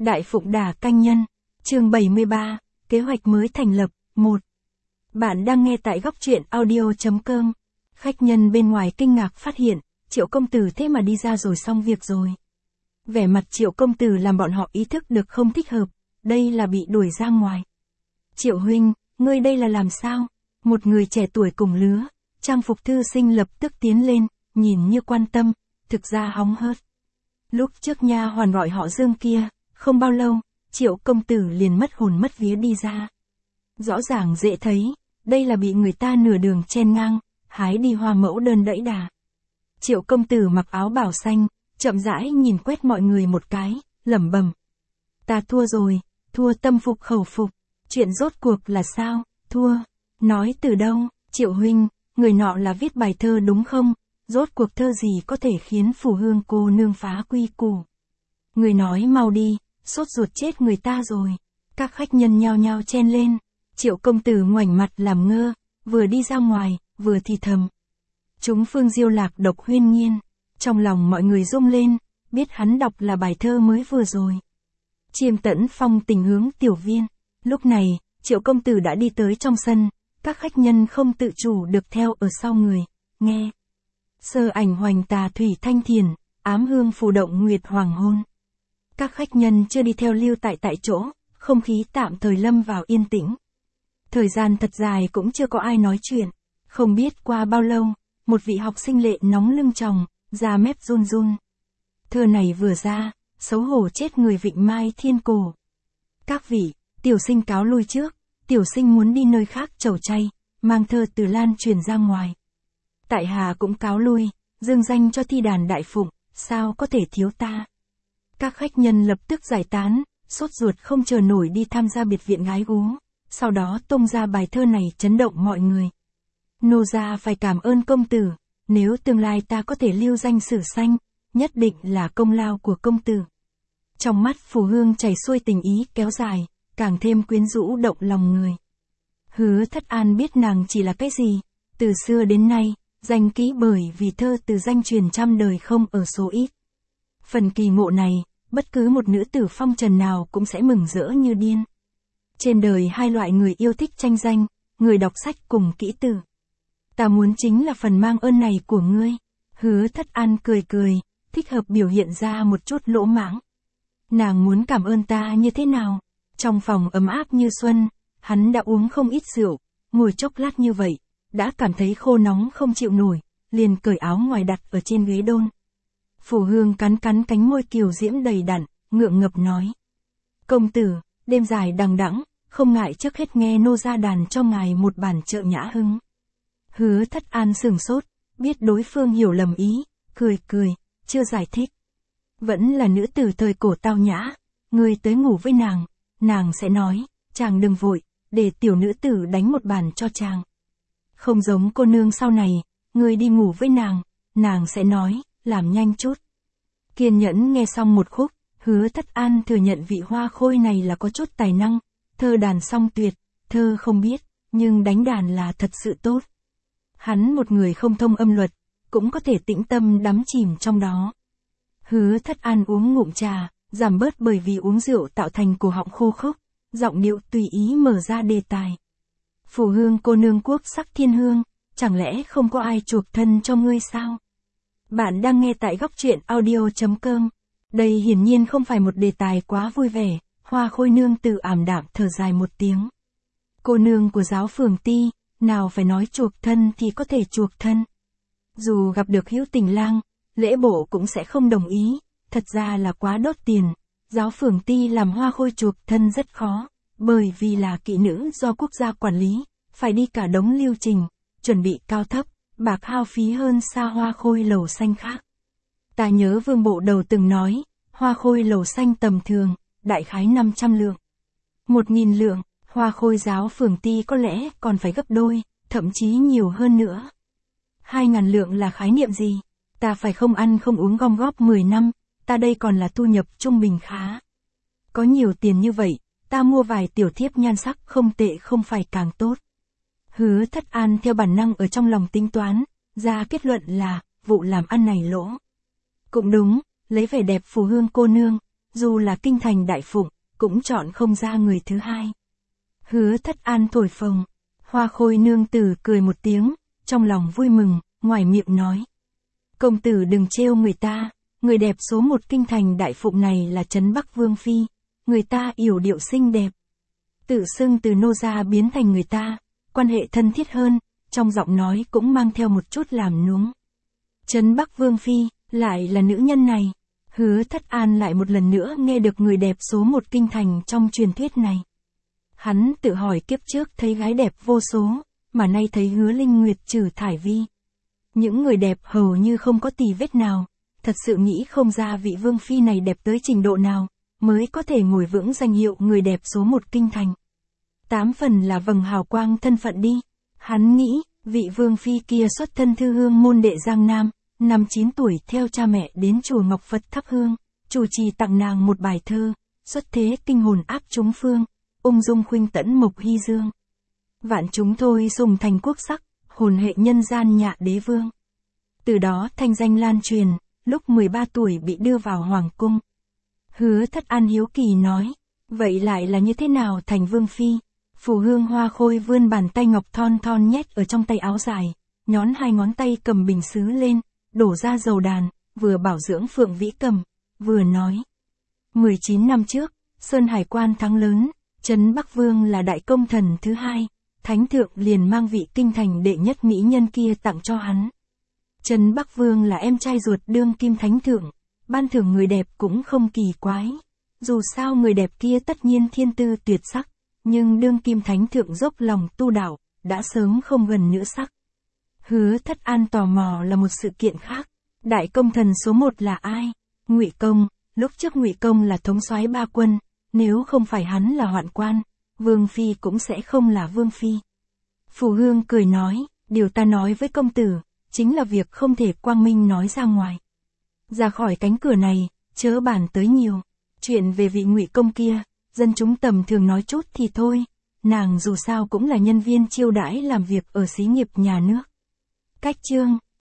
Đại Phụng Đà Canh Nhân, chương 73, kế hoạch mới thành lập, 1. Bạn đang nghe tại góc truyện audio.com. Khách nhân bên ngoài kinh ngạc phát hiện, Triệu công tử thế mà đi ra rồi, xong việc rồi. Vẻ mặt Triệu công tử làm bọn họ ý thức được không thích hợp, đây là bị đuổi ra ngoài. Triệu huynh, ngươi đây là làm sao? Một người trẻ tuổi cùng lứa, trang phục thư sinh lập tức tiến lên, nhìn như quan tâm, thực ra hóng hớt. Lúc trước nha hoàn gọi họ Dương kia, không bao lâu, Triệu công tử liền mất hồn mất vía đi ra. Rõ ràng dễ thấy, đây là bị người ta nửa đường chen ngang, hái đi hoa mẫu đơn đẫy đà. Triệu công tử mặc áo bào xanh, chậm rãi nhìn quét mọi người một cái, lẩm bẩm. Ta thua rồi, thua tâm phục khẩu phục, chuyện rốt cuộc là sao, thua, nói từ đâu, Triệu huynh, người nọ là viết bài thơ đúng không, rốt cuộc thơ gì có thể khiến Phù Hương cô nương phá quy củ. Người nói mau đi, sốt ruột chết người ta rồi. Các khách nhân nhao nhao chen lên, Triệu công tử ngoảnh mặt làm ngơ, vừa đi ra ngoài, vừa thì thầm. Chúng phương diêu lạc độc huyên nhiên, trong lòng mọi người rung lên, biết hắn đọc là bài thơ mới vừa rồi. Chiêm tẫn phong tình hướng tiểu viên, lúc này, Triệu công tử đã đi tới trong sân, các khách nhân không tự chủ được theo ở sau người, nghe. Sơ ảnh hoành tà thủy thanh thiền, ám hương phù động nguyệt hoàng hôn. Các khách nhân chưa đi theo lưu tại chỗ, không khí tạm thời lâm vào yên tĩnh. Thời gian thật dài cũng chưa có ai nói chuyện, không biết qua bao lâu, một vị học sinh lệ nóng lưng tròng, da mép run run. Thơ này vừa ra, xấu hổ chết người Vịnh Mai Thiên Cổ. Các vị, tiểu sinh cáo lui trước, tiểu sinh muốn đi nơi khác trầu chay, mang thơ từ lan truyền ra ngoài. Tại hạ cũng cáo lui, dương danh cho thi đàn Đại Phụng, sao có thể thiếu ta. Các khách nhân lập tức giải tán, sốt ruột không chờ nổi đi tham gia biệt viện gái gú, sau đó tung ra bài thơ này chấn động mọi người. Nô gia phải cảm ơn công tử, nếu tương lai ta có thể lưu danh sử xanh, nhất định là công lao của công tử. Trong mắt Phù Hương chảy xuôi tình ý kéo dài, càng thêm quyến rũ động lòng người. Hứa Thất An biết nàng chỉ là cái gì, từ xưa đến nay, danh kỹ bởi vì thơ từ danh truyền trăm đời không ở số ít. Phần kỳ ngộ này, bất cứ một nữ tử phong trần nào cũng sẽ mừng rỡ như điên. Trên đời hai loại người yêu thích tranh danh, người đọc sách cùng kỹ tử. Ta muốn chính là phần mang ơn này của ngươi. Hứa Thất An cười cười, thích hợp biểu hiện ra một chút lỗ mãng. Nàng muốn cảm ơn ta như thế nào? Trong phòng ấm áp như xuân, hắn đã uống không ít rượu, ngồi chốc lát như vậy, đã cảm thấy khô nóng không chịu nổi, liền cởi áo ngoài đặt ở trên ghế đôn. Phù Hương cắn cánh môi kiều diễm đầy đặn, ngượng ngập nói. Công tử, đêm dài đằng đẵng, không ngại trước hết nghe nô ra đàn cho ngài một bản trợ nhã hứng. Hứa Thất An sửng sốt, biết đối phương hiểu lầm ý, cười, chưa giải thích. Vẫn là nữ tử thời cổ tao nhã, ngươi tới ngủ với nàng sẽ nói, chàng đừng vội, để tiểu nữ tử đánh một bản cho chàng. Không giống cô nương sau này, ngươi đi ngủ với nàng sẽ nói, làm nhanh chút. Kiên nhẫn nghe xong một khúc, Hứa Thất An thừa nhận vị hoa khôi này là có chút tài năng, thơ đàn song tuyệt, thơ không biết, nhưng đánh đàn là thật sự tốt. Hắn một người không thông âm luật, cũng có thể tĩnh tâm đắm chìm trong đó. Hứa Thất An uống ngụm trà, giảm bớt bởi vì uống rượu tạo thành cổ họng khô khốc, giọng điệu tùy ý mở ra đề tài. Phù Hương cô nương quốc sắc thiên hương, chẳng lẽ không có ai chuộc thân cho ngươi sao? Bạn đang nghe tại góc truyện audio.com. Đây hiển nhiên không phải một đề tài quá vui vẻ, Hoa Khôi nương từ ảm đạm thở dài một tiếng. Cô nương của giáo phường Ti, nào phải nói chuộc thân thì có thể chuộc thân. Dù gặp được hữu tình lang, lễ bộ cũng sẽ không đồng ý, thật ra là quá đốt tiền. Giáo phường Ti làm Hoa Khôi chuộc thân rất khó, bởi vì là kỹ nữ do quốc gia quản lý, phải đi cả đống lưu trình, chuẩn bị cao thấp, bạc hao phí hơn xa Hoa Khôi lầu xanh khác. Ta nhớ Vương Bộ Đầu từng nói, Hoa Khôi lầu xanh tầm thường, đại khái 500 lượng. 1000 lượng, Hoa Khôi giáo phường Ti có lẽ còn phải gấp đôi, thậm chí nhiều hơn nữa. 2000 lượng là khái niệm gì? Ta phải không ăn không uống gom góp 10 năm, ta đây còn là thu nhập trung bình khá. Có nhiều tiền như vậy, ta mua vài tiểu thiếp nhan sắc không tệ không phải càng tốt. Hứa Thất An theo bản năng ở trong lòng tính toán, ra kết luận là, vụ làm ăn này lỗ. Cũng đúng, lấy vẻ đẹp Phù Hương cô nương, dù là kinh thành đại phụng, cũng chọn không ra người thứ hai. Hứa Thất An thổi phồng, Hoa Khôi nương tử cười một tiếng, trong lòng vui mừng, ngoài miệng nói. Công tử đừng trêu người ta, người đẹp số một kinh thành đại phụng này là Trấn Bắc Vương Phi, người ta yểu điệu xinh đẹp. Tự xưng từ nô gia biến thành người ta, quan hệ thân thiết hơn, trong giọng nói cũng mang theo một chút làm núng. Trấn Bắc Vương Phi, lại là nữ nhân này. Hứa Thất An lại một lần nữa nghe được người đẹp số một kinh thành trong truyền thuyết này. Hắn tự hỏi kiếp trước thấy gái đẹp vô số, mà nay thấy Hứa Linh Nguyệt trừ thải vi. Những người đẹp hầu như không có tì vết nào, thật sự nghĩ không ra vị Vương Phi này đẹp tới trình độ nào, mới có thể ngồi vững danh hiệu người đẹp số một kinh thành. 8 phần là vầng hào quang thân phận đi. Hắn nghĩ, vị Vương Phi kia xuất thân thư hương môn đệ Giang Nam, năm 9 tuổi theo cha mẹ đến chùa Ngọc Phật thắp hương, chủ trì tặng nàng một bài thơ, xuất thế kinh hồn áp chúng phương, ung dung khuynh tẫn mộc hy dương. Vạn chúng thôi sùng thành quốc sắc, hồn hệ nhân gian nhạ đế vương. Từ đó thanh danh lan truyền, lúc 13 tuổi bị đưa vào hoàng cung. Hứa Thất An hiếu kỳ nói, vậy lại là như thế nào thành Vương Phi? Phù Hương Hoa Khôi vươn bàn tay ngọc thon thon nhét ở trong tay áo dài, nhón 2 ngón tay cầm bình sứ lên, đổ ra dầu đàn, vừa bảo dưỡng Phượng Vĩ Cầm, vừa nói. 19 năm trước, Sơn Hải Quan thắng lớn, Trấn Bắc Vương là đại công thần thứ hai, Thánh Thượng liền mang vị kinh thành đệ nhất mỹ nhân kia tặng cho hắn. Trấn Bắc Vương là em trai ruột đương kim Thánh Thượng, ban thưởng người đẹp cũng không kỳ quái. Dù sao người đẹp kia tất nhiên thiên tư tuyệt sắc, nhưng đương kim Thánh Thượng dốc lòng tu đạo, đã sớm không gần nữa sắc. Hứa Thất An tò mò là một sự kiện khác. Đại công thần số 1 là ai? Ngụy Công. Lúc trước Ngụy Công là thống soái 3 quân, nếu không phải hắn là hoạn quan, Vương Phi cũng sẽ không là Vương Phi. Phù Hương cười nói, điều ta nói với công tử, chính là việc không thể quang minh nói ra ngoài. Ra khỏi cánh cửa này, chớ bàn tới nhiều. Chuyện về vị Ngụy Công kia, dân chúng tầm thường nói chút thì thôi, nàng dù sao cũng là nhân viên chiêu đãi làm việc ở xí nghiệp nhà nước. Cách chương